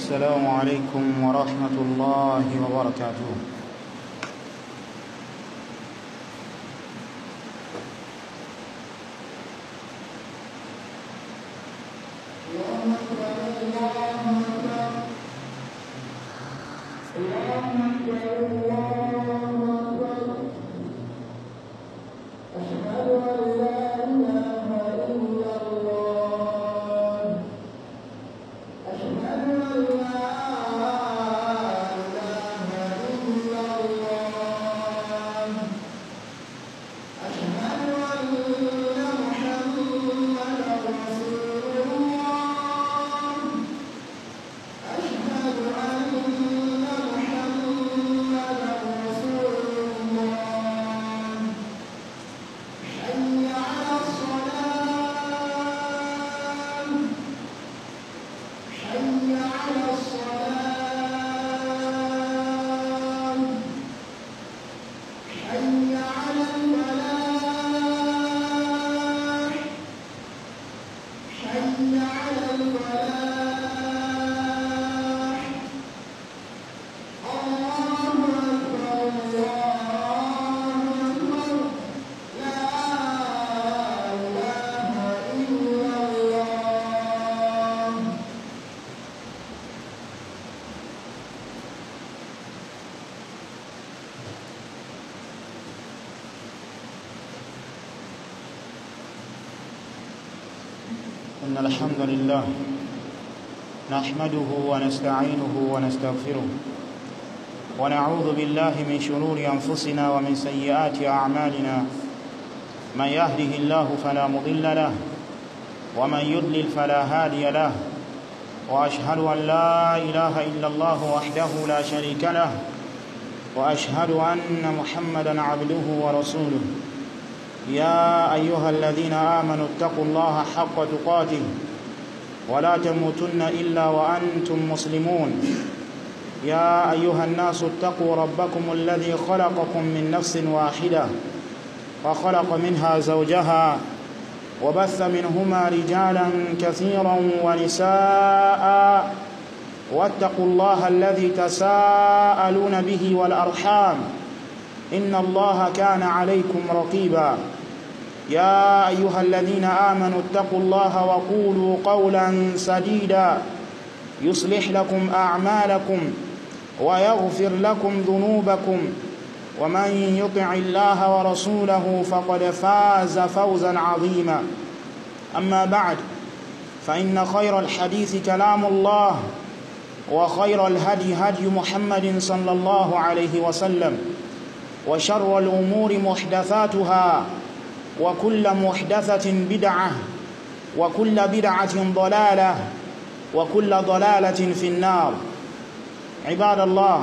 السلام عليكم ورحمة الله وبركاته. إن الحمد لله نحمده ونستعينه ونستغفره ونعوذ بالله من شرور أنفسنا ومن سيئات أعمالنا. من يهده الله فلا مضل له ومن يضلل فلا هادي له، وأشهد أن لا إله إلا الله وحده لا شريك له، وأشهد أن محمدا عبده ورسوله. يا أيها الذين آمنوا اتقوا الله حق تقاته ولا تموتن إلا وأنتم مسلمون. يا أيها الناس اتقوا ربكم الذي خلقكم من نفس واحدة وخلق منها زوجها وبث منهما رجالا كثيرا ونساء، واتقوا الله الذي تساءلون به والأرحام إن الله كان عليكم رقيبا. يا أيها الذين آمنوا اتقوا الله وقولوا قولا سديدا يصلح لكم أعمالكم ويغفر لكم ذنوبكم، ومن يطع الله ورسوله فقد فاز فوزا عظيما. أما بعد، فإن خير الحديث كلام الله، وخير الهدي هدي محمد صلى الله عليه وسلم، وشر الأمور محدثاتها، وكل محدثة بدعة، وكل بدعة ضلالة، وكل ضلالة في النار. عباد الله،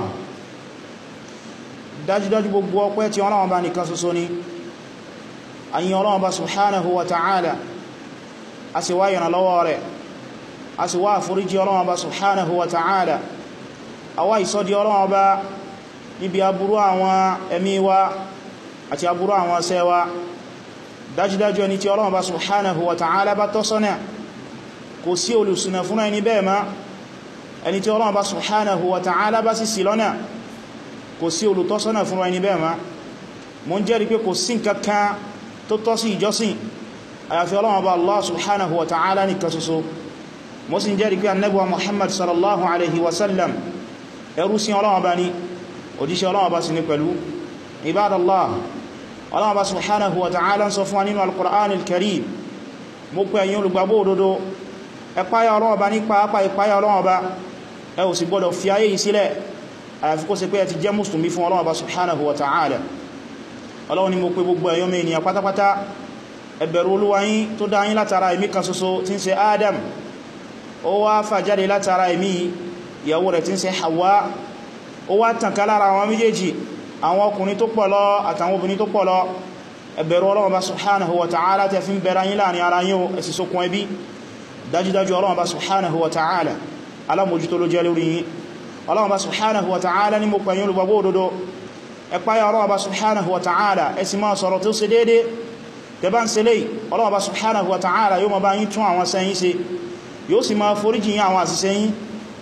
dájúdájú gbogbo ọpẹ́ tí Ọlọ́run bá nìkan ṣoṣo ni. A yìn Ọlọ́run bá subhanahu wa ta'ala, a sì wá ìrànlọ́wọ́ rẹ̀, a sì wá àforíjì Ọlọ́run bá subhanahu wa ta'ala, a wá ìṣọ́dí Ọlọ́run bá níbi aburú àwọn ẹ̀mí wa àti aburú àwọn ṣẹ́ wa. Dájúdájú ẹni tí Ọlọ́run bá subhanahu wa ta'ala bá tọ́ sọ́nà, kò sí olùṣìnà fún ẹni bẹ́ẹ̀ má. Ẹni tí Ọlọ́run bá subhanahu wa ta'ala bá sì ṣì lọ́nà, kò sí olùtọ́sọ́nà fún ẹni bẹ́ẹ̀ má. Mo ń jẹ́rìí pé kò sí nǹkankan tó tọ́ sí ìjọsìn àyàfi Ọlọ́run bá Allah subhanahu wa ta'ala nìkan ṣoṣo. Mo sì ń jẹ́rìí pé Ànábì wa Muhammad sallallahu alaihi wasallam ẹrú sí Ọlọ́run bá ní, òjíṣẹ́ Ọlọ́run bá sì ní pẹ̀lú. Ibadallah, Ọlọ́run bá subhanahu wa ta'ala ń sọ fún wa nínú al-Qur'an al-Karim, mo pè ẹ̀yin olùgbàgbọ́ òdodo, ẹ páyà Ọlọ́run bá ní pàápàá ìpáyà Ọlọ́run bá, ẹ ò sì gbọdọ̀ fi ayé yìí sílẹ̀ àyàfi kó ṣe pé ẹ ti jẹ́ mùsùlùmí fún Ọlọ́run bá subhanahu wa ta'ala. Ọlọ́run ni mo pè gbogbo ẹ̀yọ́ mẹ́niyàn pátápátá, ẹ bẹ̀rù Olúwa yín tó dá yín látara ẹ̀mí kan ṣoṣo tí ń ṣe Adam, ó wá fà jáde látara ẹ̀mí ìyàwó rẹ̀ tí ń ṣe Hawa, ó wá tàn ká lára àwọn méjèèjì, àwọn ọkùnrin tó pọ̀ lọ àtàwọn obìnrin tó pọ̀ lọ. Ẹ bẹ̀rù Ọlọ́run bá subhanahu wa ta'ala tẹ́ fi ń bẹ̀rẹ̀ yín láàrin ara yín, ẹ sì sókun ẹbí. Dájúdájú Ọlọ́run bá subhanahu wa ta'ala alámójútó ló jẹ́ lórí yín. Ọlọ́run bá subhanahu wa ta'ala ní mo pè yín olùgbàgbọ́ òdodo, ẹ páyà Ọlọ́run bá subhanahu wa ta'ala, ẹ sì máa sọ̀rọ̀ tó ṣe déédé. Tẹ́ bá ń ṣe léyìí, Ọlọ́run bá subhanahu wa ta'ala yóò máa bá yín tún àwọn ṣẹ́ yín ṣe, yóò sì máa foríjì yín àwọn àṣìṣe yín,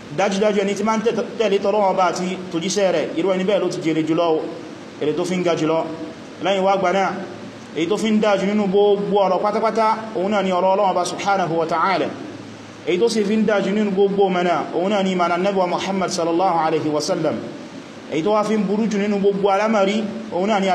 dájúdájú ẹni tí máa ń tẹ̀lé t'Ọlọ́run Ọba àti tòjíṣẹ́ rẹ̀ irú ẹni bẹ́ẹ̀ ló ti jèrè jùlọ èrè tó fi ń ga jùlọ lẹ́yìn wá gbà náà èyí tó fi ń dájú nínú gbogbo ọ̀rọ̀ pátápátá òun náà ni ọ̀rọ̀ Ọlọ́run Ọba subhanahu wa ta'ala èyí tó sì fi ń dájú nínú gbogbo mẹ́nà òun náà ni ìmànà Ànábì wa Muhammad sallallahu alaihi wasallam èyí tó wá fi ń burú jù nínú gbogbo alámàrí òun náà ni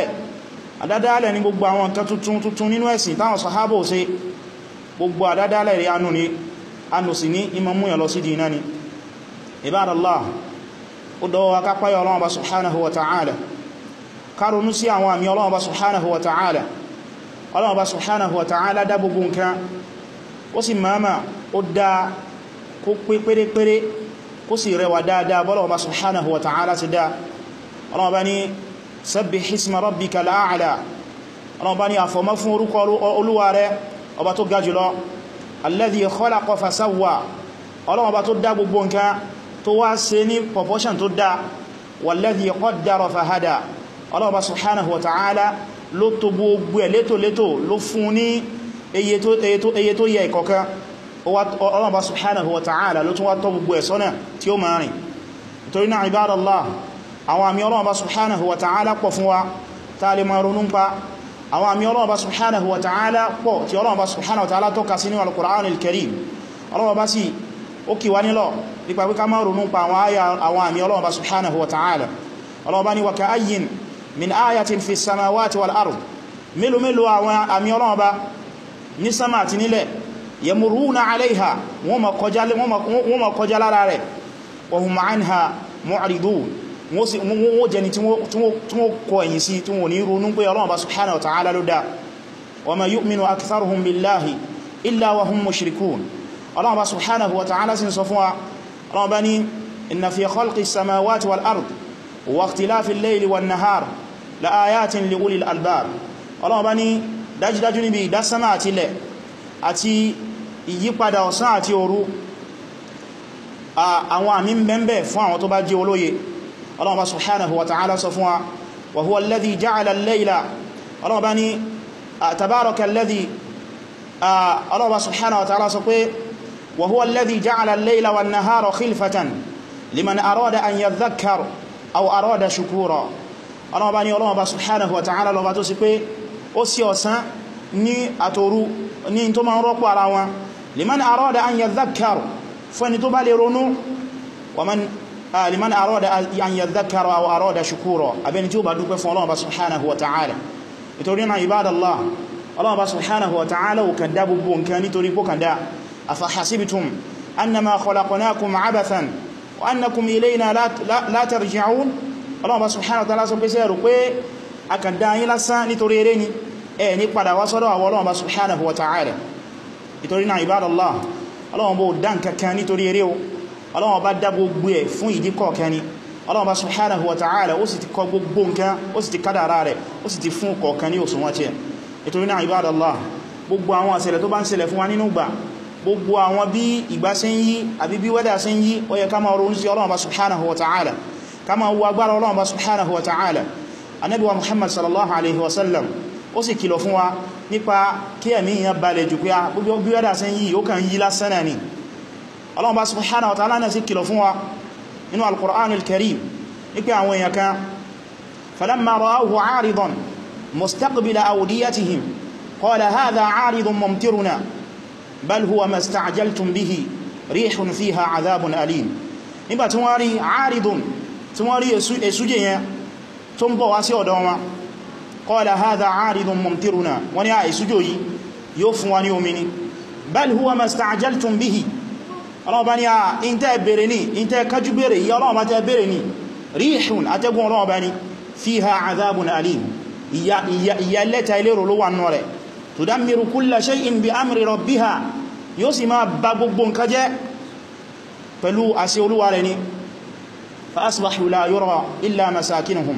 àdádálẹ̀ ní gbogbo àwọn nǹkan tuntun nínú ẹ̀sìn táwọn sàhábà ò ṣe gbogbo àdádálẹ̀ rí anù sí ní ìmọ̀ múyàn lọ sí dínà ni ibadallah ó dọ́wọ́ akápáyà Ọlọ́run Ọba subhanahu wa ta'ala karùnú sí àwọn àmì Ọlọ́run Ọba subhanahu wa ta'ala Ọlọ́run Ọba subhanahu wa ta'ala dá gbogbo nǹkan ó sì máa ó dá kó pé pérépéré kó sì rẹwà dáadáa bọ́lọ̀ Ọba subhanahu wa ta'ala ti dá Ọlọ́run Ọba ní sabbih isma rabbikal a'la Ọlọ́run Ọba ní àfọ̀mọ́ fún orúkọ Olúwa rẹ̀ ọba tó ga jùlọ alladhi khalaqa fasawwa Ọlọ́run Ọba tó dá gbogbo nǹkan tó wá ṣe ní proportion tó dá walladhi qaddara fahada Ọlọ́run Ọba subhanahu wa ta'ala ló tó gbogbo ẹ̀ létòlétò ló fún ní eye tó yẹ ìkọ̀kan Ọlọ́run Ọba subhanahu wa ta'ala ló tún wá tọ́ gbogbo ẹ̀ sọ́nà tí ó máa rìn nítorí náà ibadallah àwọn àmì Ọlọ́run Ọba subhanahu wa ta'ala pọ̀ fún wa ta lè máa ronú pa àwọn àmì Ọlọ́run Ọba subhanahu wa ta'ala pọ̀ tí Ọlọ́run Ọba subhanahu wa ta'ala tọ́ka sí nínú al-Qur'an al-Karim Ọlọ́run Ọba sì ó kì wá nílọ̀ nípa pé ká máa ronú pa àwọn àmì Ọlọ́run Ọba subhanahu wa ta'ala Ọlọ́run Ọba ní wa ka'ayyin min ayatin fi samawati wal ard mélòó àwọn àmì Ọlọ́run Ọba ní sama àti nílẹ̀ yamuruna alaiha wọ́n ma kọjá lára rẹ̀ wa hum anha mu'ridun wọ́n jẹni tí wọ́n kọ ẹ̀yìn sí tí wọ́n ní ronú pé Ọlọ́run Ọba subhanahu wa ta'ala ló dá wa ma yu'minu aktharuhum billahi illa wa hum mushrikun Ọlọ́run Ọba subhanahu wa ta'ala sì sọ fún wa Ọlọ́run Ọba ní inna fi khalqi samawati wal ard wa ikhtilafi al-layli wan nahar la ayatin li ulil albab Ọlọ́run Ọba ní dájúdájú níbi ìdásánmà àti ilẹ̀ àti ìyípadà ọ̀sán àti òru àwọn àmì mbẹ̀mbẹ̀ fún àwọn tó bá jẹ́ olóye Ọlọ́run Ọba subhanahu wa ta'ala sọ fún wa wa huwa alladhi ja'ala al-layla Ọlọ́run Ọba ní tabaraka alladhi Ọlọ́run Ọba subhanahu wa ta'ala sọ pé wa huwa alladhi ja'ala al-layla wan-nahara khilfatan liman arada an yadhakkar aw arada shukura Ọlọ́run Ọba ní Ọlọ́run Ọba subhanahu wa ta'ala lọ́ba tó sì pé ó sí ọ̀sán ní àtòru ní tó ma ń rọ́pò ara wọn liman arada an yadhakkar fún ẹni tó bá lè ronú liman arada an yadhakkar aw arada shukura abẹni tí ó bá dúpẹ́ fún Ọlọ́run subhanahu wa ta'ala nítorí náà ibadallah Ọlọ́run subhanahu wa ta'ala ó kàn dá gbogbo nǹkan nítorí pó kàn dá afa hasibtum annama khalaqnakum abathan wa annakum ilayna la tarji'un Ọlọ́run subhanahu wa ta'ala sọ pé sẹ́rù pé a kàn dá yín lásán nítorí eré ni ní padà wá sọ́dọ̀ àwọn Ọlọ́run subhanahu wa ta'ala nítorí náà ibadallah Ọlọ́run bó dá nǹkankan nítorí eré o Ọlọ́run bá dá gbogbo ẹ̀ fún ìdí kọ̀ọ̀kan ni Ọlọ́run subhanahu wa ta'ala ó sì ti kọ gbogbo nǹkan ó sì ti kádàrá rẹ̀ ó sì ti fún kọ̀ọ̀kan ní òṣùwọ̀n tí ẹ̀ nítorí náà ibadallah gbogbo àwọn àṣẹlẹ̀ tó bá ń ṣẹlẹ̀ fún wa nínú gbà gbogbo àwọn bí ìgbà ṣe ń yí àbí bí wẹ́dà ṣe ń yí ó yẹ ká máa ronú sí Ọlọ́run subhanahu wa ta'ala ká máa wo agbára Ọlọ́run subhanahu wa ta'ala Ànábì wa Muhammad sallallahu alaihi wasallam ó sì kìlọ̀ fún wa nípa kí ẹ̀mí ìyàn balẹ̀ jù pé gbogbo bí wẹ́dà sí yí ó kàn yí lásán náà ni Ọlọ́run bá subhanahu wa ta'ala náà sì kìlọ̀ fún wa nínú al-Qur'an al-Karim nípa àwọn èèyàn kan falamma ra'awhu 'aridan mustaqbila awdiyatihim qala hadha 'aridun mumtiruna bal huwa ma ista'jaltum bihi rihun fiha 'adhabun alim nígbà tí wọ́n rí 'aridun tí wọ́n rí èsújẹ yẹn tó ń bọ̀ wá sí ọ̀dọ̀ wọn qala hadha 'aridun mumtiruna wọ́n ní àìsújò yìí yóò fún wa ní omi ni bal huwa ma ista'jaltum bihi Ọlọ́run bá ní in tẹ́ bèèrè ní in tẹ́ kájú bèèrè yí Ọlọ́run bá tẹ́ bèèrè ní rihun atẹ́gùn Ọlọ́run bá ní fiha 'adhabun alim ìyà lẹ́ta ilérò ló wà nù rẹ̀ tudammiru kulla shay'in bi amri rabbiha yóò sì máa bá gbogbo nǹkan jẹ́ pẹ̀lú àṣẹ Olúwa rẹ̀ ni fa asbahu la yura illa masakinuhum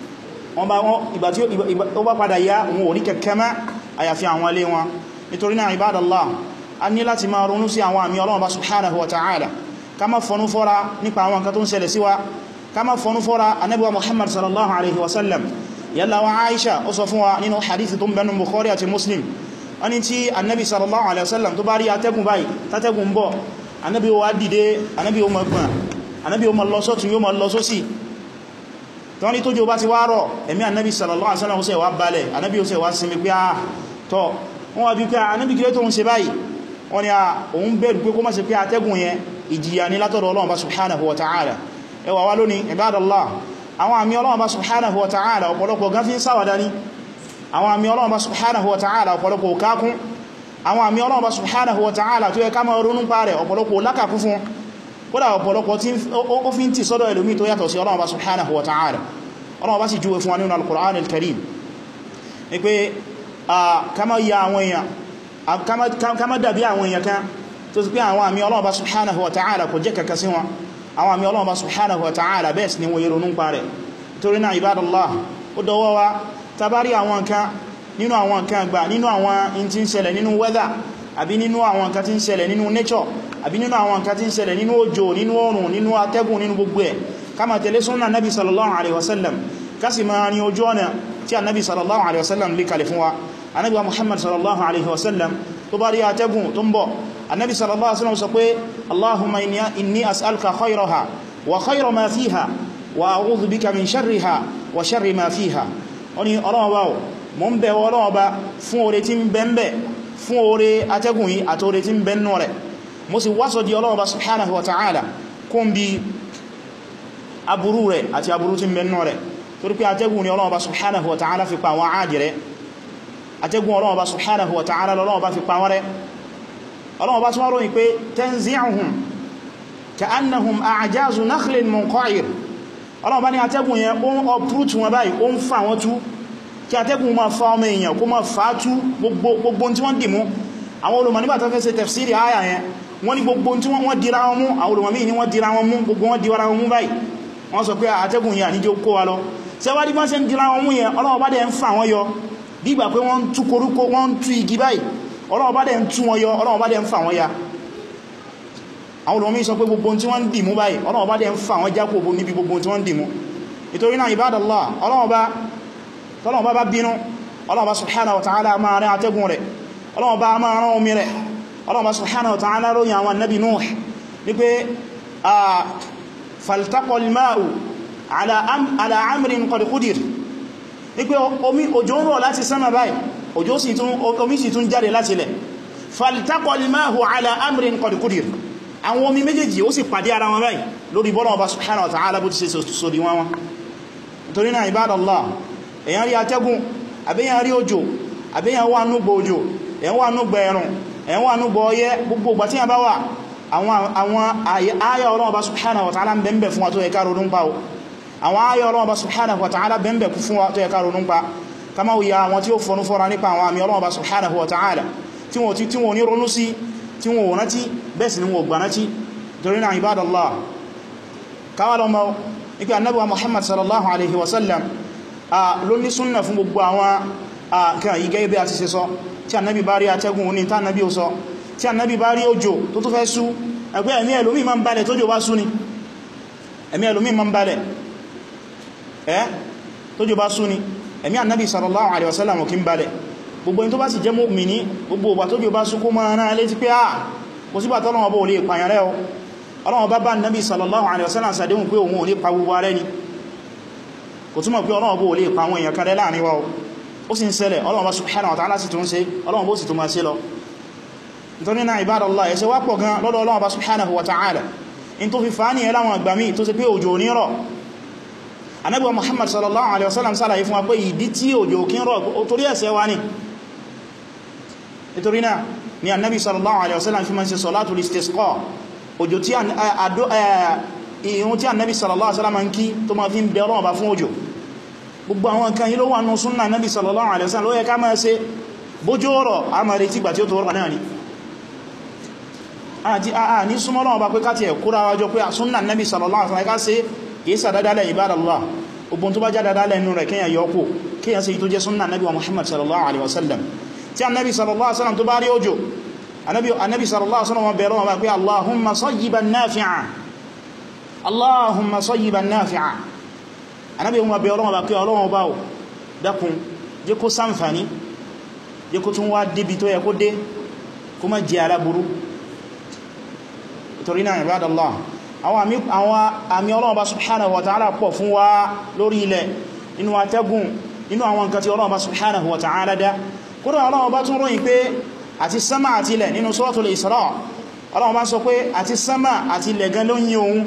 ìgbà tí ó bá padà yá wọn ò rí kẹ̀kẹ́ mẹ́ àyàfi àwọn ilé wọn nítorí náà ibadallah a ní láti máa ronú sí àwọn àmì Ọlọ́run subhanahu wa ta'ala ká má fọnú fọ́ra nípa àwọn nǹkan tó ń ṣẹlẹ̀ sí wa ká má fọnú fọ́ra Ànábì wa Muhammad sallallahu alaihi wasallam yalla wa Aisha ó sọ fún wa nínú hadithi tó ń bẹnu Bukhari àti Muslim wani tí Ànábì sallallahu alaihi wasallam tó bá rí atẹ́gùn báyìí tátẹ́gùn bọ̀ Ànábì ó wá dìde, Ànábì ó máa gbọ̀n, Ànábì ó máa lọ sọ́tún, yóò máa lọ sósì. Tọ́ ní tójò bá ti wá rọ̀, ẹ̀mí Ànábì sallallahu alaihi wasallam ó ṣe wá balẹ̀, Ànábì ó ṣe wá sinmi pé tọ́ wọ́n wá bí pé Ànábì kí ló tó ń ṣe báyìí, wọ́n ni òun bẹ̀rù pé kó má ṣe pé atẹ́gùn yẹn ìjìyà ní látọ̀dọ̀ Ọlọ́run bá subhanahu wa ta'ala. Ẹwà wá lónìí ibadallah, àwọn àmì Ọlọ́run bá subhanahu wa ta'ala ọ̀pọ̀lọpọ̀ gan fi ń sáwàdá ní, àwọn àmì Ọlọ́run bá subhanahu wa ta'ala ọ̀pọ̀lọpọ̀ kákún, àwọn àmì Ọlọ́run bá subhanahu wa ta'ala tó yẹ ká máa ronú pa rẹ̀ ọ̀pọ̀lọpọ̀ lákàkún fún, kódà ọ̀pọ̀lọpọ̀ tí ó fi ń tì sọ́dọ̀ ẹlòmí tó yàtọ̀ sí Ọlọ́run bá subhanahu wa ta'ala. Ọlọ́run bá sì júwe fún wa nínú al-Qur'an al-Karim ní pé kama ya àwọn èèyàn, kama dàbí àwọn èèyàn kan tó sì pé àwọn àmì Ọlọ́run bá subhanahu wa ta'ala kò jẹ́ kàkà sí wọn, àwọn àmì Ọlọ́run bá subhanahu wa ta'ala bẹ́ẹ̀ sì ni wọ́n yẹ̀rọ nún parẹ̀. Torí náà ibadallah, ó dọwọ́ wa tabari àwọn nǹkan nínú àwọn nǹkan gbà, nínú àwọn in tí ń ṣẹlẹ̀ nínú weather, àbí nínú àwọn nǹkan tí ń ṣẹlẹ̀ nínú nature, àbí nínú àwọn nǹkan tí ń ṣẹlẹ̀ nínú òjò, nínú oòrùn, nínú atẹ́gùn, nínú gbogbo ẹ̀, ká máa tẹ̀lé sunna nabi sallallahu alaihi wasallam, ká sì máa ní ojú ọ̀nà tí annabi sallallahu alaihi wasallam lè kalẹ̀ fún wa. Ànábì wa Muhammad sallallahu alaihi wasallam tó bá rí atẹ́gùn tó ń bọ̀, annabi sallallahu alaihi wasallam sọ pé Allahumma inni as'aluka khayraha wa khayra ma fiha wa a'udhu bika min sharriha wa sharri ma fiha. Ó ní Ọlọ́run bá mo ń bẹ̀ wọ́ Ọlọ́run bá fún oore tí ń bẹ ńbẹ̀, fún oore atẹ́gùn yìí àti oore tí ń bẹ nínú rẹ̀, mo sì wásọ̀ di Ọlọ́run bá subhanahu wa ta'ala kún bí aburú rẹ̀ àti aburú tí ń bẹ nínú rẹ̀. Torí pé atẹ́gùn ni Ọlọ́run bá subhanahu wa ta'ala fi pa àwọn Áàdì rẹ̀, atẹ́gùn Ọlọ́run bá subhanahu wa ta'ala lọ́lọ́run bá fi pa wọ́n rẹ̀. Ọlọ́run bá tún wá ròyìn pé tanzi'uhum ka'annahum a'jazu nakhlin munqa'ir. Ọlọ́run bá ní atẹ́gùn yẹn ó ń uproot wọn báyìí, ó ń fà wọ́n tú, kí atẹ́gùn máa fa ọmọ èèyàn kó máa fà tú gbogbo tí wọ́n dì mú. Àwọn olùmọ̀ nígbà tó fẹ́ ṣe tafsiri àyà yẹn, wọ́n ní gbogbo tí wọ́n dira wọn mú, àwọn olùmọ̀ míì ní wọ́n dira wọn mú, gbogbo wọn dira wọn mú báyìí. Wọ́n sọ pé atẹ́gùn yẹn àníjẹ́ kó wa lọ. Ṣẹ́wàá dí bá ṣe ń dira wọn mú yẹn, Ọlọ́run bá dẹ̀ ń fà wọ́n yọ, dígbà pé wọ́n tú koríko, wọ́n tú igi báyìí, Ọlọ́run bá dẹ̀ ń tú wọn yọ, Ọlọ́run bá dẹ̀ ń fà wọ́n ya. Àwọn olùmọ̀ míì sọ pé gbogbo tí wọ́n ń dì mú báyìí, Ọlọ́run bá dẹ̀ ń fà wọ́n jákò níbi gbogbo tí wọ́n ń dì mú. Nítorí náà ibadallah, Ọlọ́run bá bínú, Ọlọ́run bá subhanahu wa ta'ala máa rán atẹ́gùn rẹ̀, Ọlọ́run bá máa rán omi rẹ̀. Ọlọ́run bá subhanahu wa ta'ala ròyìn àwọn annabi Nuh ní pé faltaqa al-ma'u ala amrin qad qudir, ní pé òjò ń rọ̀ láti sánmà báyìí, omi sì tún jáde láti ilẹ̀. faltaqa al-ma'u ala amrin qad qudir, àwọn omi méjèèjì ó sì pàdé ara wọn báyìí lórí bọ́lọ̀ ọba subhanahu wa ta'ala bó ti ṣe sórí wọn. Nítorí náà ibadallah, èyàn rí atẹ́gùn, àbíyàn rí òjò, àbíyàn wà núgbò òjò, èyàn wà núgbò ẹ̀rùn, èyàn wà núgbò ọyẹ́, gbogbo ìgbà tí yàn bá wà, àwọn ayà Ọlọ́run ọba subhanahu wa ta'ala bẹ̀m̀bẹ̀ fún wa tó yẹ ká ronú pa. Àwọn ayà Ọlọ́run ọba subhanahu wa ta'ala bẹ̀m̀bẹ̀ fún wa tó yẹ ká ronú pa. Kama wuya àwọn tí ó fọnú fọ́ra nípa àwọn àmì Ọlọ́run ọba subhanahu wa ta'ala tí wọ́n ní ronú sí, tí wọ́n rántí, bẹ́ẹ̀ sì ni wọ́n gbà rántí. Torí náà ibadallah, káwà lọ mọ́ ipi annabi wa Muhammad sallallahu alaihi wasallam ló ní súnnà fún gbogbo àwọn kan yí gẹ́gẹ́ bí a ti ṣe sọ. Tí annabi bá rí atẹ́gùn ní tá annabi ó sọ, tí annabi bá rí òjò tó tó fẹ́ sú, ẹgbẹ́ ẹ̀mí ẹlòmí ma ń balẹ̀ tójò bá sú ni, ẹ̀mí ẹlòmí ma ń balẹ̀ tójò bá sú ni, ẹ̀mí annabi sallallahu alaihi wasallam ò kí ń balẹ̀. Gbogbo in tó bá sì jẹ́ mu'mini, gbogbo ọba tójò bá sú kó máa rán létí pé kò síbà tọ́lọ́wọ́ bó lè pààyàn rẹ̀ o. Ọlọ́run bá bá Nabi sallallahu alaihi wasallam ṣàdéhùn pé òun ò lè pa gbogbo rẹ̀ ni, kò túnmọ̀ pé Ọlọ́run bó lè pa àwọn èèyàn kan rẹ̀ láàrin wa o. Ó sì ń ṣẹlẹ̀, Ọlọ́run bá subhanahu wa ta'ala sì tún ṣe, Ọlọ́run bó sì tún máa ṣe lọ. Nítorí náà ibadallah, ẹ̀ṣẹ̀ wá pọ̀ gan lọ́dọ̀ Ọlọ́run bá subhanahu wa ta'ala, in tó fi fà ní ẹláwọn àgbàmí tó sì pé òjò ní rọ̀. Ànábì wa Muhammad sallallahu alaihi wasallam ṣàlàyé fún wa pé ìdí tí òjò kí ń rọ̀ torí ẹ̀ṣẹ̀ wa ni. Nítorí náà ni Ànábì sallallahu alaihi wasallam fi máa ń ṣe salatul istisqa, òjò tí ìrun tí Ànábì sallallahu alaihi wasallam ń kí tó máa fi ń bẹ Ọlọ́run bá fún òjò. Gbogbo àwọn nǹkan yìí ló wà nínú súnnà Ànábì sallallahu alaihi wasallam ló yẹ ká máa ṣe. Bójò rọ̀ a máa retí ìgbà tí ó tó rọ̀ náà ni. Ní súnmọ́ Ọlọ́run bá pé káti ẹ̀kúra wájọ pé súnnà Ànábì sallallahu alaihi wasallam ká ṣe kìí sàdádálẹ̀ ibadallah. Ogun tó bá já dádálẹ̀ nínú rẹ̀ kíyàn yọkù, kíyàn sí tó jẹ́ súnnà Ànábì wa Muhammad sallallahu alaihi wasallam. Tí Ànábì sallallahu alaihi wasallam tó bá rí òjò, Ànábì sallallahu alaihi wasallam bẹ̀rẹ̀ wọn bá pé Allahumma sayyiban nafi'a, Allahumma sayyiban nafi'a. Ànábì wọn bẹ̀rẹ̀ wọn bá pé Ọlọ́run bá ò dákun jẹ́ kó ṣàǹfààní, jẹ́ kó tún wá débi tó yẹ kó dé, kó má jẹ́ aláburú. nítorí náà ibadallah àwọn àmì Ọlọ́run bá subhanahu wa ta'ala pọ̀ fún wa lórí ilẹ̀ inú atẹ́gùn inú àwọn nǹkan tí Ọlọ́run bá subhanahu wa ta'ala dá kódà Ọlọ́run bá tún ròyìn pé àti sánmà àti ilẹ̀ nínú suratul Isra Ọlọ́run bá sọ pé àti sánmà àti ilẹ̀ gan ló yìn ohun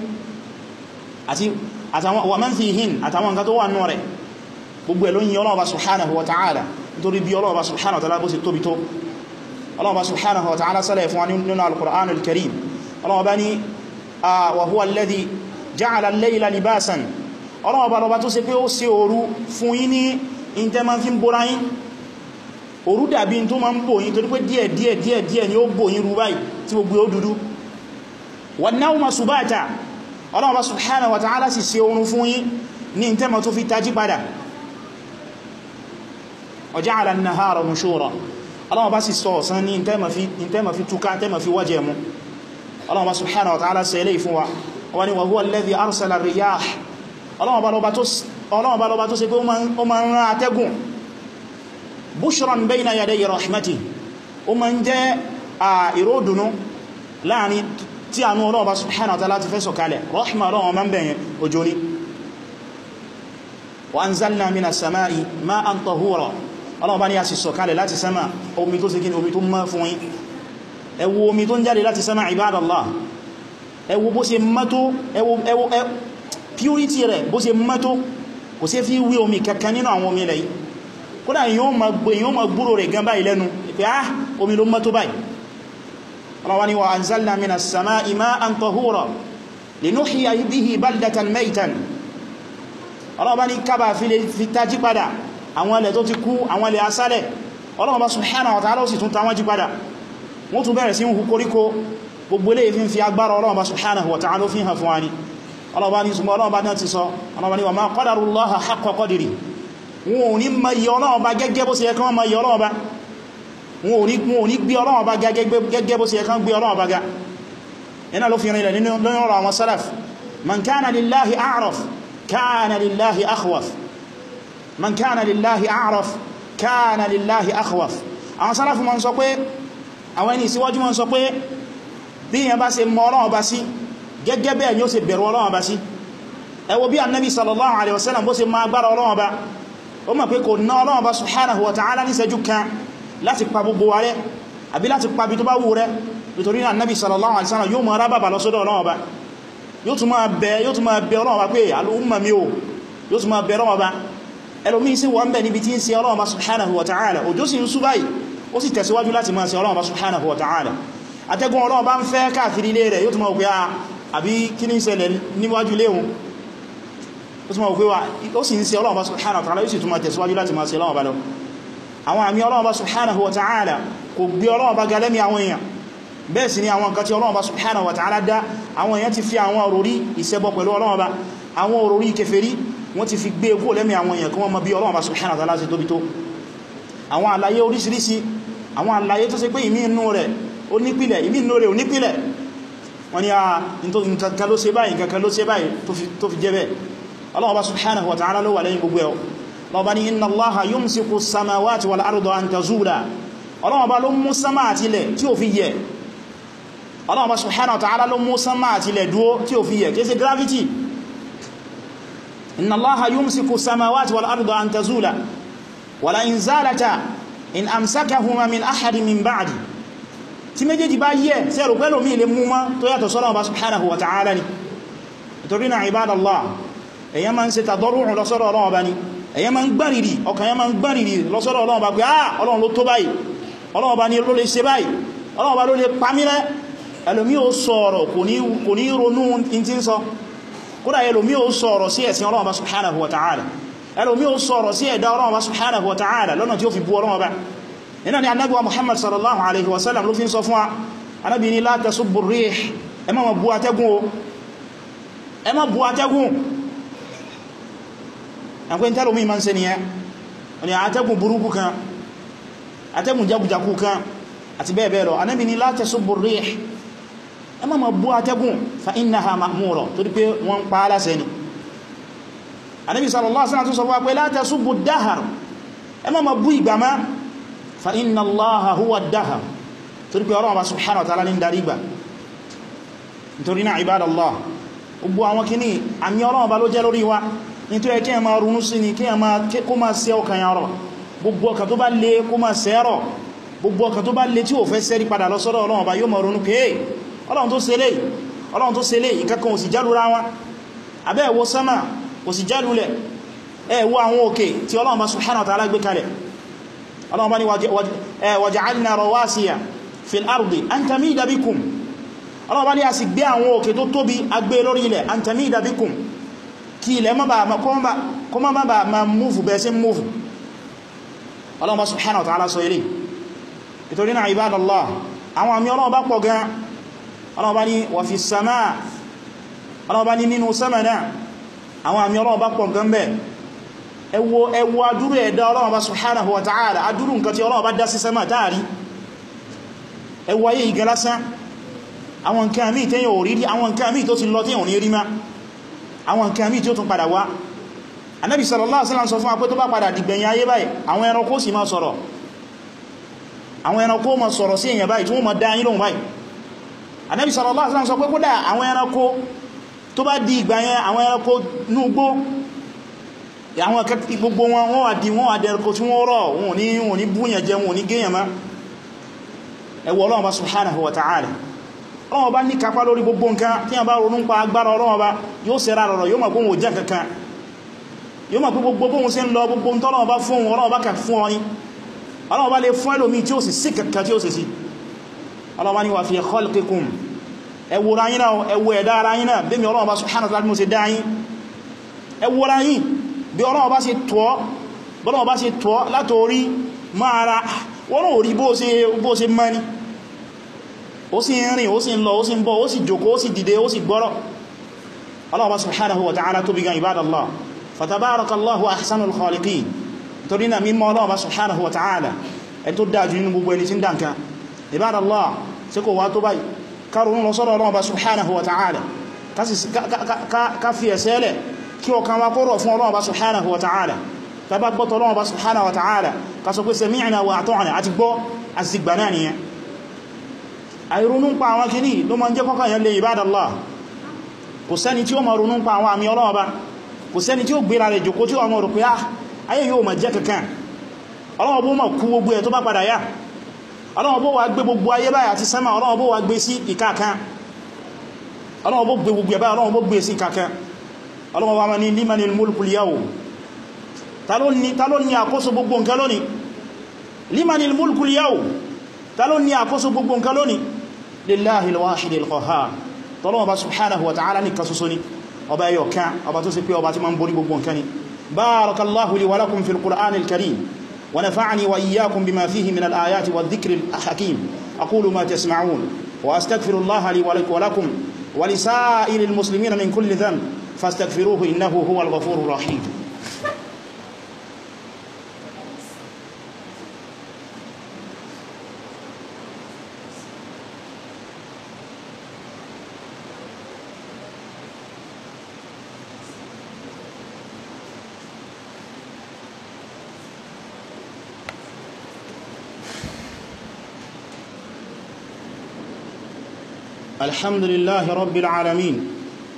àtàwọn wa man fihin àtàwọn nǹkan tó wà nínú rẹ̀ gbogbo ẹ̀ ló yìn Ọlọ́run bá subhanahu wa ta'ala nítorí bí Ọlọ́run bá subhanahu wa ta'ala bó ṣe tóbi tó Ọlọ́run bá subhanahu wa ta'ala sálẹ̀ fún wa nínú al-Qur'an al-Karim Ọlọ́run bá ní wa huwa alladhi ja'ala al-layla libasan Ọlọ́run bá lọba tó ṣe pé ó ṣe òru fún yín ní ìntẹ́ ma fi ń bóra yín òru dàbí tó ma ń bò yín torí pé díẹ̀ ni ó bò yín rú báyìí tí gbogbo ó dúdú wan-nawma subata Ọlọ́run bá subhanahu wa ta'ala sì ṣe oorun fún yín ní ìntẹ́ ma tó fi tají padà wa ja'ala an-nahara nushura Ọlọ́run bá sì sọ ọ̀sán ní ìntẹ́ ma fi túká ìntẹ́ ma fi wájẹ̀ mú Ọlọ́run bá subhanahu wa ta'ala ṣe eléyìí fún wa wani wa huwa alladhi arsala ar-riyah Ọlọ́run bá lọba tó ṣe pé ó ma ń rán atẹ́gùn bushran bayna yaday rahmati ó ma ń jẹ́ ìròdùnú láàrin tí àánú Ọlọ́run bá subhanahu wa ta'ala ti fẹ́ sọ̀kalẹ̀ rahma Ọlọ́run ma ń bẹ̀yẹn òjò ní wa anzalna minas samai ma'an tahura Ọlọ́run bá ní a sì sọ̀kalẹ̀ láti sama omi tó ṣe kí ni omi tó mọ́ fún yín ẹ wo omi tó ń jáde láti sama ibadallah ẹ wo bó ṣe mọ́tó purity rẹ̀ bó ṣe mọ́tó kò sí fi wí omi kankan nínú àwọn omi ilẹ̀ yìí kódà èyàn ma gbúrò rẹ̀ gan báyìí lẹ́nu pé omi ló mọ́tó báyìí Allah ni wa anzalna minas samai ma'an tahura linuhyiya bihi baldatan maytan Allah bá ní kábà fi tají padà àwọn ilẹ̀ tó ti kú àwọn ilẹ̀ asálẹ̀ Allah bá subhanahu wa ta'ala sì tún ta wọ́n jí padà wọ́n tún bẹ̀rẹ̀ sí ń hu koríko gbogbo ilé ìfin fi agbára Allah bá subhanahu wa ta'ala fi hàn fún wa ni ọlọ́ọ̀bá ní ṣùgbọ́n ọlọ́ọ̀bá náà ti sọ ọlọ́ọ̀bá ní wa ma qadarullaha haqqa qadri wọn ò ní ma yọ ọlọ́ọ̀bá gẹ́gẹ́ bó ṣe yẹ kán ma yọ ọlọ́ọ̀bá wọn ò ní gbé ọlọ́ọ̀bá gẹ́gẹ́ bó ṣe yẹ kán gbé ọlọ́ọ̀bá ga iná ló fi rìnlẹ̀ nínú ọ̀rọ̀ àwọn salaf man kana lillahi a'raf kana lillahi akhwaf man kana lillahi a'raf kana lillahi akhwaf àwọn salaf ma ń sọ pé àwọn ẹni síwájú ma ń sọ pé bí yẹn bá ṣe mọ ọlọ́ọ̀bá sí gẹ́gẹ́ bẹ́ẹ̀ ni ó ṣe bẹ̀rù Ọlọ́run Ọba sí ẹ wo bí annabi sallallahu alaihi wasallam bó ṣe máa gbára Ọlọ́run Ọba ó mọ̀ pé kò ná Ọlọ́run Ọba subhanahu wa ta'ala ní ṣẹ́jú kan láti pa gbogbo wa rẹ́ àbí láti pa bí tó bá wù rẹ́ nítorí náà annabi sallallahu alaihi wasallam yóò máa rábàbà lọ sọ́dọ̀ Ọlọ́run Ọba yóò tún máa bẹ Ọlọ́run Ọba pé al'umma mi o yóò tún máa bẹ Ọlọ́run Ọba ẹlòmí sí wọ́n bẹ̀ níbi tí ń ṣe Ọlọ́run Ọba subhanahu wa ta'ala òjò sì ń sú báyìí ó sì tẹ̀síwájú láti máa ṣe Ọlọ́run Ọba subhanahu wa ta'ala atẹ́gùn Ọlọ́run Ọba ń fẹ́ káàkiri ilé rẹ̀ yóò tún máa wù pé àbí kí ní ṣẹlẹ̀ níwájú léhun ó sì máa wùpé wá ó sì ń ṣe Ọlọ́run subhanahu wa ta'ala yóò sì tún máa tẹ̀síwájú láti máa ṣe Ọlọ́run lọ àwọn àmì Ọlọ́run subhanahu wa ta'ala kò gbé Ọlọ́run galẹ́mí àwọn èèyàn bẹ́ẹ̀ sì ni àwọn nǹkan tí Ọlọ́run subhanahu wa ta'ala dá àwọn èèyàn ti fi àwọn òròrí ìṣẹbọ pẹ̀lú Ọlọ́run àwọn òròrí kèfèrí wọ́n ti fi gbé kó lẹ́mí àwọn èèyàn kí wọ́n mọ̀ bí Ọlọ́run subhanahu wa ta'ala ṣe tóbi tó àwọn àlàyé oríṣiríṣi àwọn àlàyé tó ṣe pé ìmí inú rẹ̀ ó nípìlẹ̀ ìmí inú rẹ̀ ò nípìlẹ̀ wọ́n ni nǹkan ló ṣe báyìí nǹkan ló ṣe báyìí tó fi jẹ́ bẹ́ẹ̀ Allah subhanahu wa ta'ala ló wà lẹ́yìn gbogbo ẹ̀ lọ́wọ́ ní inna Allaha yumsiku samawati wal arda an tazula Allah ló mú sánmà àti ilẹ̀ tí ó fi yẹ̀ Allah subhanahu wa ta'ala ló mú sánmà àti ilẹ̀ dúó tí ó fi yẹ̀ kìí ṣe gravity inna Allaha yumsiku samawati wal arda an tazula wala in zalata in amsakahuma min ahadin min ba'di tí méjèèjì bá yẹ sí ẹ̀rù pẹ́lú mí lè mú má tó yàtọ̀ sọ́lọ́wọ́ bá subhanahu wa ta'ala ni nítorí náà ibadallah èyàn máa ń ṣe tadarru'u lọ́sọ́rọ̀ Ọlọ́run bá ní èyàn máa ń gbárìrì ọkàn yẹn máa ń gbárìrì lọ́sọ́rọ̀ Ọlọ́run bá pé Ọlọ́run ló tó báyìí Ọlọ́run bá ní ló lè ṣe báyìí Ọlọ́run bá ló lè pamílẹ̀ ẹlòmí ó sọ̀rọ̀ kò ní ronú in tí ń sọ kódà ẹlòmí ó sọ̀rọ̀ sí ẹ̀sìn Ọlọ́run bá subhanahu wa ta'ala ẹlòmí ó sọ̀rọ̀ sí ẹ̀dá Ọlọ́run bá subhanahu wa ta'ala lọ́nà tí ó fi bú Ọlọ́run bá iná ni annabi wa Muhammad sallallahu alaihi wasallam ló fi ń sọ fún wa anábi ni la tasubbu rih ẹ má bú atẹ́gùn o ẹ má bú atẹ́gùn ẹ̀kọ́ ìtẹ́lò mí ma ń ṣe ni ẹ́ ni atẹ́gùn burúkú kan atẹ́gùn jagujaku kan àti bẹ́ẹ̀ bẹ́ẹ̀ lọ anábi ni la tasubbu rih ẹ má bú atẹ́gùn fa innaha ma'mura tó di pé wọ́n pa á láṣẹ ni anábi sallallahu alaihi wasallam tó sọ fún wa pé la tasubbu dahar ẹ má bú ìgbàmá fa inna Allaha huwa ad-dahr torí pé Ọlọ́run subhanahu wa ta'ala ní darí ìgbà nítorí náà ibadallah gbogbo àwọn kìíní àmì Ọlọ́run bá ló jẹ́ lórí wa nítorí kí ẹ máa ronú sí ni kí ẹ máa kó máa ṣe ọkàn yà rọ̀ gbogbo ọkàn tó bá lè kó máa ṣe rọ̀ gbogbo ọkàn tó bá lè tí ò fẹ́ sẹ́rí padà lọ sọ́dọ̀ Ọlọ́run bá yóò máa ronú pé Ọlọ́run tó ṣe lé ìkankan ò sì jálura wọn abẹ́ ẹ̀wọ́ sánmà ò sì jálulẹ̀ ẹ̀wọ́ àwọn òkè tí Ọlọ́run bá subhanahu wa ta'ala gbé kalẹ̀ Ọlọ́run bá ní waja'alna rawasiya fil ardi an tamida bikum Ọlọ́run bá ní a sì gbé àwọn òkè tó tóbi agbé lórí ilẹ̀ an tamida bikum kí ilẹ̀ kó má bá ma múfù bẹ́ẹ̀ sí múfù Ọlọ́run bá subhanahu wa ta'ala sọ ilé ìtorí náà ibadallah àwọn àmì Ọlọ́run bá pọ̀ gan Ọlọ́run bá ní wa fi samaa Ọlọ́run bá ní nínú sánmà náà àwọn àmì Ọlọ́run bá pọ̀ gan bẹ́ẹ̀ ẹ wo adúrú ẹ̀dá Ọlọ́run bá subhanahu wa ta'ala adúrú nǹkan tí Ọlọ́run bá dá sí sánmà táàrí ẹ wo ayé ìgẹ́ lásán àwọn nǹkan àmì tẹ́yìn ò rí àwọn nǹkan àmì tó ti lọ tẹ́yìn ò ní rí má àwọn nǹkan àmì tí ó tún padà wá Ànábì sallallahu alaihi wasallam sọ fún wa pé tó bá padà dìgbẹ̀yìn ayé báyìí àwọn ẹranko sì máa sọ̀rọ̀ àwọn ẹranko máa sọ̀rọ̀ sí èyàn báyìí tí wọ́n máa dá yín lóhùn báyìí Ànábì sallallahu alaihi wasallam sọ pé kódà àwọn ẹranko tó bá di ìgbà yẹn àwọn ẹranko núgbó àwọn gbogbo wọn wà di wọn àdẹ̀rẹ̀kọ́ tí wọ́n rọ̀ wọn ò ní búyàn jẹ wọn ò ní gẹ́yàn má ẹwọ Ọlọ́run bá subhanahu wa ta'ala Ọlọ́run bá ní kápá lórí gbogbo nǹkan tí a bá ronú pa agbára Ọlọ́run bá yóò sẹ́ra rọ̀rọ̀ yóò mọ̀ pé wọ́n jẹ́ kankan yóò mọ̀ pé gbogbo bóhun sí ń lọ gbogbo Ọlọ́run bá fún Ọlọ́run bá kà fún ọ ní Ọlọ́run bá lè fún ẹlòmí tí ó sì sí kankan tí ó sì sí Ọlọ́run bá ní wa fi khalqikum ẹwọ ra yín náà ẹwọ ẹ̀dá ara yín náà bí mi Ọlọ́run bá subhanahu wa ta'ala mo ṣe dá yín ẹwọ ra yín bí Ọlọ́run bá ṣe tọ́ látorí máa ra wọ́n náà rí bó ṣe mọ́ ní ó sì ń rìn ó sì ń lọ ó sì ń bọ̀ ó sì jókòó ó sì dìde ó sì gbọ́rọ̀ Allah bá subhanahu wa ta'ala tó bí gan ibadallah fatabarakallahu ahsanul khaliqin torí na mímọ̀ Allah bá subhanahu wa ta'ala ẹ tó dájú nínú gbogbo ẹni tí ń dáǹkan ibadallah sí kò wá tó báyìí karùn lọ sọ́rọ̀ Allah bá subhanahu wa ta'ala ká fi ẹ̀sẹ́lẹ̀ kí o kan wá kóró fún Allah bá subhanahu wa ta'ala ta bá gbọ́tọ̀ Allah bá subhanahu wa ta'ala ká sọ pé sami'na wa ata'na àti gbọ́ àti gbà náà nìyẹn àìrúnú pa àwọn kìíní ló ma ń jẹ́ kọ́kàn yẹn lè ibadallah kò sẹ́ni tí ó ma rúnú pa àwọn àmì Ọlọ́run bá kò sẹ́ni tí ó gbéra rẹ̀ jòkó tí ó ma rò pé ayé yóò ma jẹ́ kankan Ọlọ́run bó ma kú gbogbo ẹ̀ tó bá padà yá Ọlọ́run bó wá gbé gbogbo ayé báyìí àti sánmà Ọlọ́run bó wá gbé sí ìka kan Ọlọ́run bó gbé gbogbo ẹ̀ báyìí Ọlọ́run bó gbé sí ìka kan Ọlọ́run wá ma ní limanil mulkul yawm ta ló ní àkóso gbogbo nǹkan lónìí limanil mulkul yawm ta ló ní àkóso gbogbo nǹkan lónìí lillahi al-wahidil qahhar tọ́lọ́wọ́ bá subhanahu wa ta'ala ní kasuso ni ọba ẹyọ kan ọba tó sì pé ọba tí ma ń borí gbogbo nǹkan ni barakallahu li wa lakum fil qur'anil karim wa nafa'ani wa iyyakum bima fihi min al-ayati wa dhikril hakim aqulu ma tasma'un wa astaghfirullaha li wa lakum wa li sa'iril muslimina min kulli dhanb fastaghfiruhu innahu huwal ghafurur rahim الحمد لله رب العالمين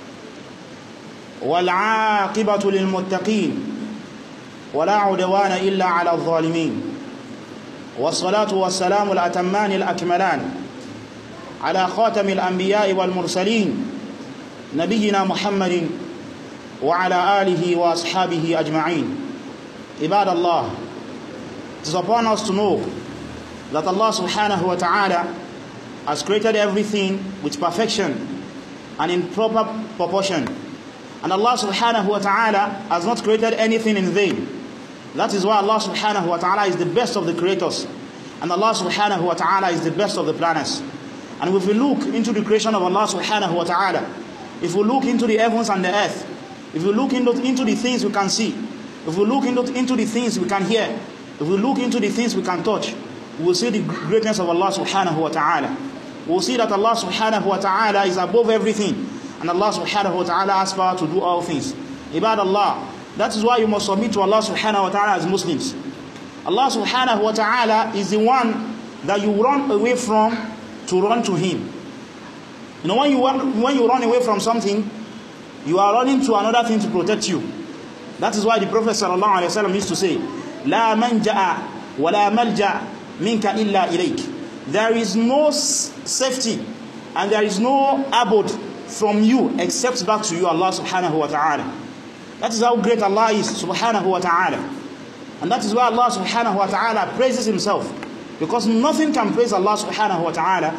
والعاقبة للمتقين ولا عدوان إلا على الظالمين والصلاة والسلام الأتمان الأكملان على خاتم الأنبياء والمرسلين نبينا محمد وعلى آله وأصحابه أجمعين عباد الله. It is upon us to know that Allah subhanahu wa ta'ala has created everything with perfection and in proper proportion, and Allah subhanahu wa ta'ala has not created anything in vain. That is why Allah subhanahu wa ta'ala is the best of the creators, and Allah subhanahu wa ta'ala is the best of the planners. And if we look into the creation of Allah subhanahu wa ta'ala, if we look into the heavens and the earth, if we look into the things we can see, if we look into the things we can hear, if we look into the things we can touch, we will see the greatness of Allah subhanahu wa ta'ala. We will see that Allah subhanahu wa ta'ala is above everything, and Allah subhanahu wa ta'ala has power to do all things. Ibad Allah, that is why you must submit to Allah subhanahu wa ta'ala as Muslims. Allah subhanahu wa ta'ala is the one that you run away from to run to Him. You know, when you run away from something, you are running to another thing to protect you. That is why the Prophet sallallahu alaihi wasallam used to say, "La manja'a wa la malja minka illa ilayk." There is no safety and there is no abode from you except back to you, Allah subhanahu wa ta'ala. That is how great Allah is, subhanahu wa ta'ala. And that is why Allah subhanahu wa ta'ala praises himself, because nothing can praise Allah subhanahu wa ta'ala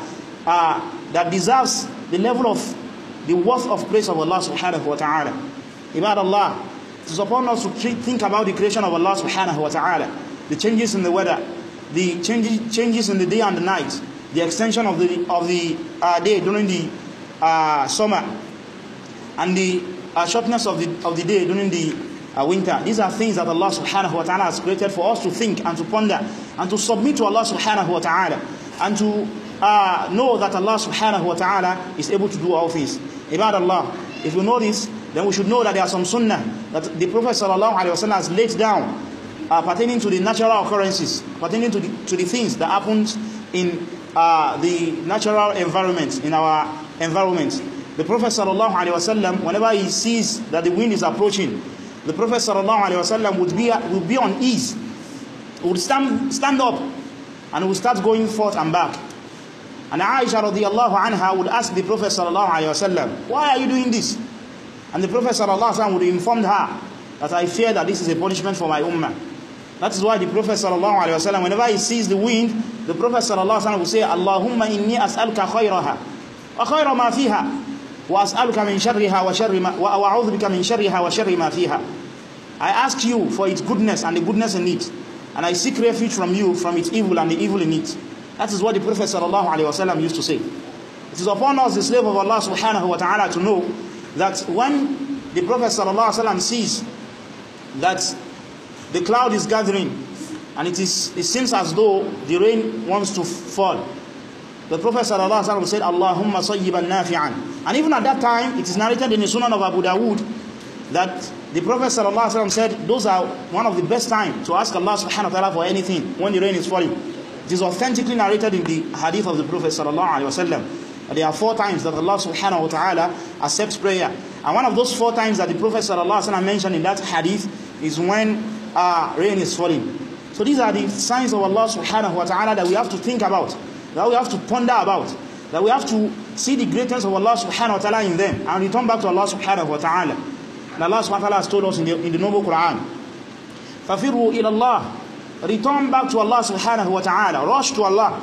that deserves the level of the worth of praise of Allah subhanahu wa ta'ala. Ibad Allah, it is upon us to think about the creation of Allah subhanahu wa ta'ala, the changes in the weather, the changes in the day and the night, the extension of the day during the summer, and the shortness of the day during the winter. These are things that Allah subhanahu wa ta'ala has created for us to think and to ponder and to submit to Allah subhanahu wa ta'ala, and to know that Allah subhanahu wa ta'ala is able to do all things. Ibad Allah, if we know this, then we should know that there are some sunnah that the Prophet sallallahu alaihi wasallam has laid down pertaining to the natural occurrences, pertaining to the things that happens in the natural environment, in our environment. The Prophet sallallahu alaihi wasallam, whenever he sees that the wind is approaching, the Prophet sallallahu alaihi wasallam would be on ease, would stand up, and would start going forth and back. And Aisha radiyallahu anha would ask the Prophet sallallahu alaihi wasallam, "Why are you doing this?" And the Prophet sallallahu alaihi wasallam would inform her that I fear that this is a punishment for my ummah. That is why the Prophet sallallahu alaihi wasallam, whenever he sees the wind, the Prophet sallallahu alaihi wasallam would say, "Allahumma inni as'aluka khayraha wa khayra ma fiha wa as'aluka min sharriha wa sharri ma wa a'udhu bika min sharriha wa sharri ma fiha." I ask you for its goodness and the goodness in it, and I seek refuge from you from its evil and the evil in it. That is what the Prophet sallallahu alaihi wasallam used to say. It is upon us, the slave of Allah subhanahu wa ta'ala, to know that when the Prophet sallallahu alaihi wasallam sees that the cloud is gathering and it seems as though the rain wants to fall, the Prophet sallallahu alaihi wasallam said, "Allahumma sayyiban nafi'an." And even at that time, it is narrated in the Sunan of Abu Dawood that the Prophet sallallahu alaihi wasallam said those are one of the best times to ask Allah subhanahu wa ta'ala for anything, when the rain is falling. It is authentically narrated in the hadith of the Prophet sallallahu alaihi wasallam. There are 4 times that Allah subhanahu wa ta'ala accepts prayer. And one of those 4 times that the Prophet sallallahu alaihi wasallam mentioned in that hadith is when rain is falling. So these are the signs of Allah subhanahu wa ta'ala that we have to think about, that we have to ponder about, that we have to see the greatness of Allah subhanahu wa ta'ala in them, and return back to Allah subhanahu wa ta'ala. And Allah subhanahu wa ta'ala has told us in the noble Quran, فَفِرُّوا إِلَى اللَّهِ, return back to Allah subhanahu wa ta'ala, rush to Allah.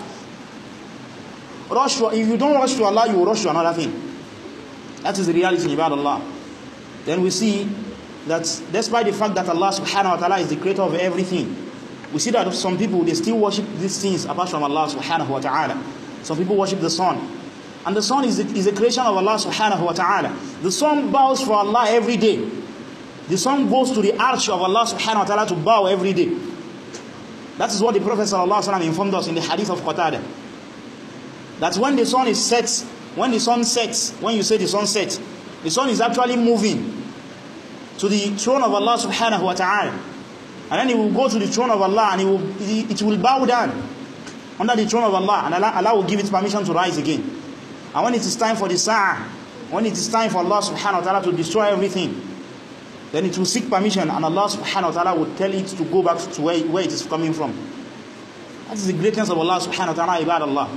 If you don't rush to Allah, you will rush to another thing. That is the reality about Allah. Then we see that despite the fact that Allah subhanahu wa ta'ala is the creator of everything, we see that some people, they still worship these things apart from Allah subhanahu wa ta'ala. Some people worship the sun, and the sun is a creation of Allah subhanahu wa ta'ala. The sun bows for Allah every day. The sun goes to the arch of Allah subhanahu wa ta'ala to bow every day. That is what the Prophet sallallahu alaihi wasallam informed us in the hadith of Qatada, that when the sun is set, when the sun sets, when you say the sun sets, the sun is actually moving to the throne of Allah subhanahu wa ta'ala, and then it will go to the throne of Allah, and it will bow down under the throne of Allah, and Allah will give it permission to rise again. And when it is time for the Sa'ah, when it is time for Allah subhanahu wa ta'ala to destroy everything, then it will seek permission, and Allah subhanahu wa ta'ala will tell it to go back to where it is coming from. That is the greatness of Allah subhanahu wa ta'ala, ibad Allah.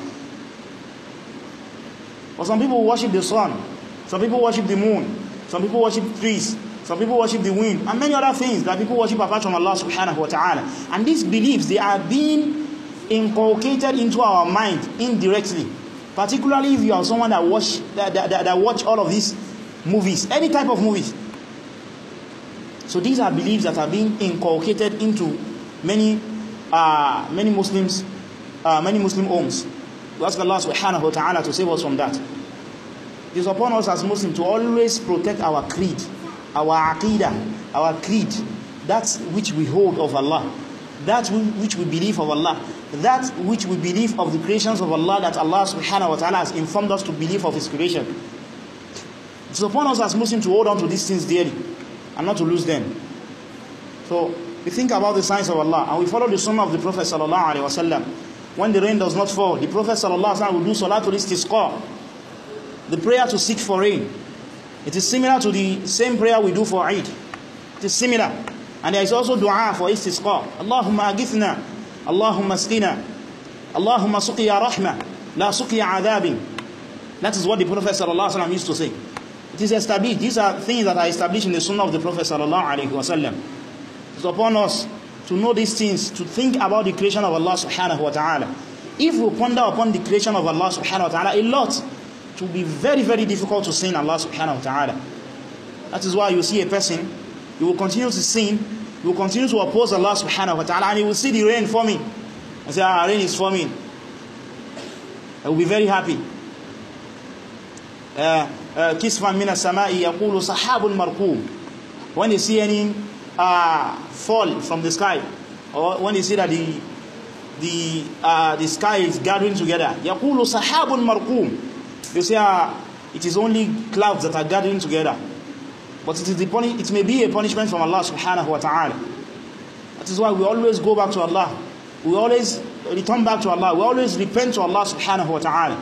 But some people worship the sun, some people worship the moon, some people worship trees, some people worship the wind, and many other things that people worship apart from Allah subhanahu wa ta'ala. And these beliefs, they are being inculcated into our mind indirectly, particularly if you are someone that watch all of these movies, any type of movies. So these are beliefs that are being inculcated into many Muslims, many Muslim homes. We ask Allah subhanahu wa ta'ala to save us from that. It is upon us as Muslims to always protect our creed, our aqidah, our creed, that which we hold of Allah, that which we believe of Allah, that which we believe of the creations of Allah, that Allah subhanahu wa ta'ala has informed us to believe of His creation. It is upon us as Muslims to hold on to these things dearly and not to lose them. So we think about the signs of Allah, and we follow the sunnah of the Prophet sallallahu alaihi wasallam. When the rain does not fall, the Prophet sallallahu alaihi wasallam will do salatul istisqa. the prayer to seek for rain. It is similar to the same prayer we do for Eid. It is similar. And there is also dua for istisqa. Allahumma agithna, Allahumma asqina, Allahumma suqiya rahma, la suqiya adabin. That is what the Prophet sallallahu alaihi wasallam used to say. It is established. These are things that are established in the sunnah of the Prophet sallallahu alaihi wasallam. It's upon us to know these things, to think about the creation of Allah subhanahu wa ta'ala. If we ponder upon the creation of Allah subhanahu wa ta'ala a lot, it will be very, very difficult to sin Allah subhanahu wa ta'ala. That is why you see a person, he will continue to sin, he will continue to oppose Allah subhanahu wa ta'ala, and he will see the rain forming and say, rain is forming. He will be very happy. Kisfan min as-sama'i yaqulu sahabun marqum. When they see any fall from the sky, or when they see that the sky is gathering together, yaqulu sahabun marqum. They say it is only clouds that are gathering together. But it may be a punishment from Allah subhanahu wa ta'ala. That is why we always go back to Allah. We always return back to Allah. We always repent to Allah subhanahu wa ta'ala.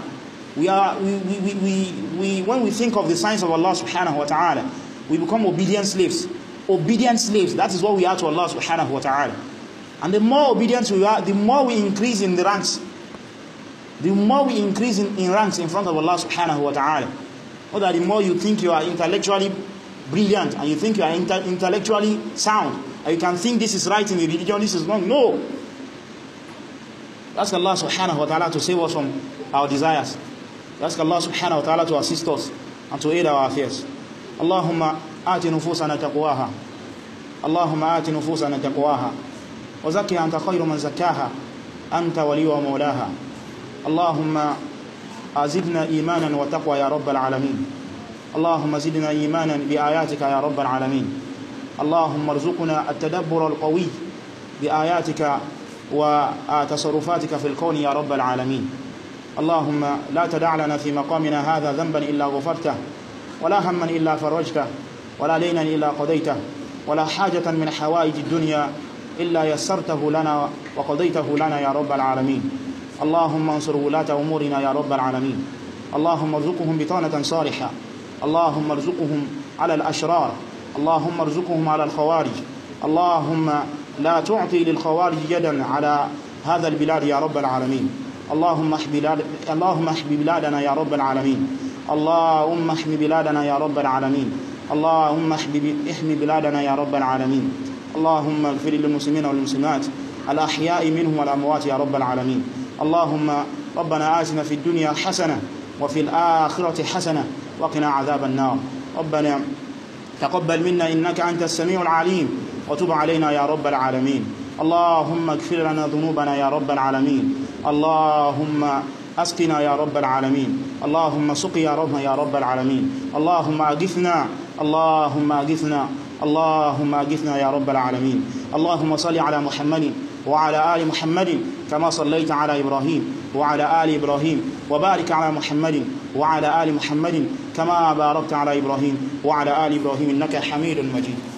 When we think of the signs of Allah subhanahu wa ta'ala, we become obedient slaves. Obedient slaves, that is what we are to Allah subhanahu wa ta'ala. And the more obedient we are, the more we increase in the ranks. The more we increase in ranks in front of Allah subhanahu wa ta'ala. Or that the more you think you are intellectually brilliant, and you think you are intellectually sound, and you can think this is right in the religion, this is wrong. No. Ask Allah subhanahu wa ta'ala to save us from our desires. Ask Allah subhanahu wa ta'ala to assist us and to aid our affairs. Allahumma ati nufusana taqwaha. Allahumma ati nufusana taqwaha. Wa zakkiha anta khayru man zakkaha. Anta waliyu wa mawlaha. Allahumma azidna imanan wa taqwa ya rabbal alamin. Allahumma zidna imanan bi ayatika ya rabbal alamin. Allahumma arzuqna at-tadabbur al-qawi bi ayatika wa tasarrufatika fil kawni ya rabbal alamin. اللهم لا تدع لنا في مقامنا هذا ذنبا إلا غفرته ولا هما إلا فرجته ولا لينا إلا قضيته ولا حاجة من حوائج الدنيا إلا يسرته لنا وقضيته لنا يا رب العالمين. اللهم انصر ولاة أمورنا يا رب العالمين. اللهم ارزقهم بطانة صالحة. اللهم ارزقهم على الأشرار. اللهم ارزقهم على الخوارج. اللهم لا تعطي للخوارج يدا على هذا البلاد يا رب العالمين. اللهم احمي بلادنا يا رب العالمين. اللهم احمي بلادنا يا رب العالمين. اللهم احمي بلادنا يا رب العالمين. اللهم اغفر للمسلمين والمسلمات الأحياء منهم والأموات يا رب العالمين. اللهم ربنا آتنا في الدنيا حسنة وفي الآخرة حسنة وقنا عذاب النار. ربنا تقبل منا إنك أنت السميع العليم وتب علينا يا رب العالمين. اللهم اغفر لنا ذنوبنا يا رب العالمين. اللهم أسقنا يا رب العالمين. اللهم سقيا ربنا يا رب العالمين. اللهم أغثنا. اللهم أغثنا. اللهم أغثنا يا رب العالمين. اللهم صل على محمد وعلى آل محمد كما صليت على إبراهيم وعلى آل إبراهيم وبارك على محمد وعلى آل محمد كما باركت على إبراهيم وعلى آل إبراهيم إنك حميد مجيد.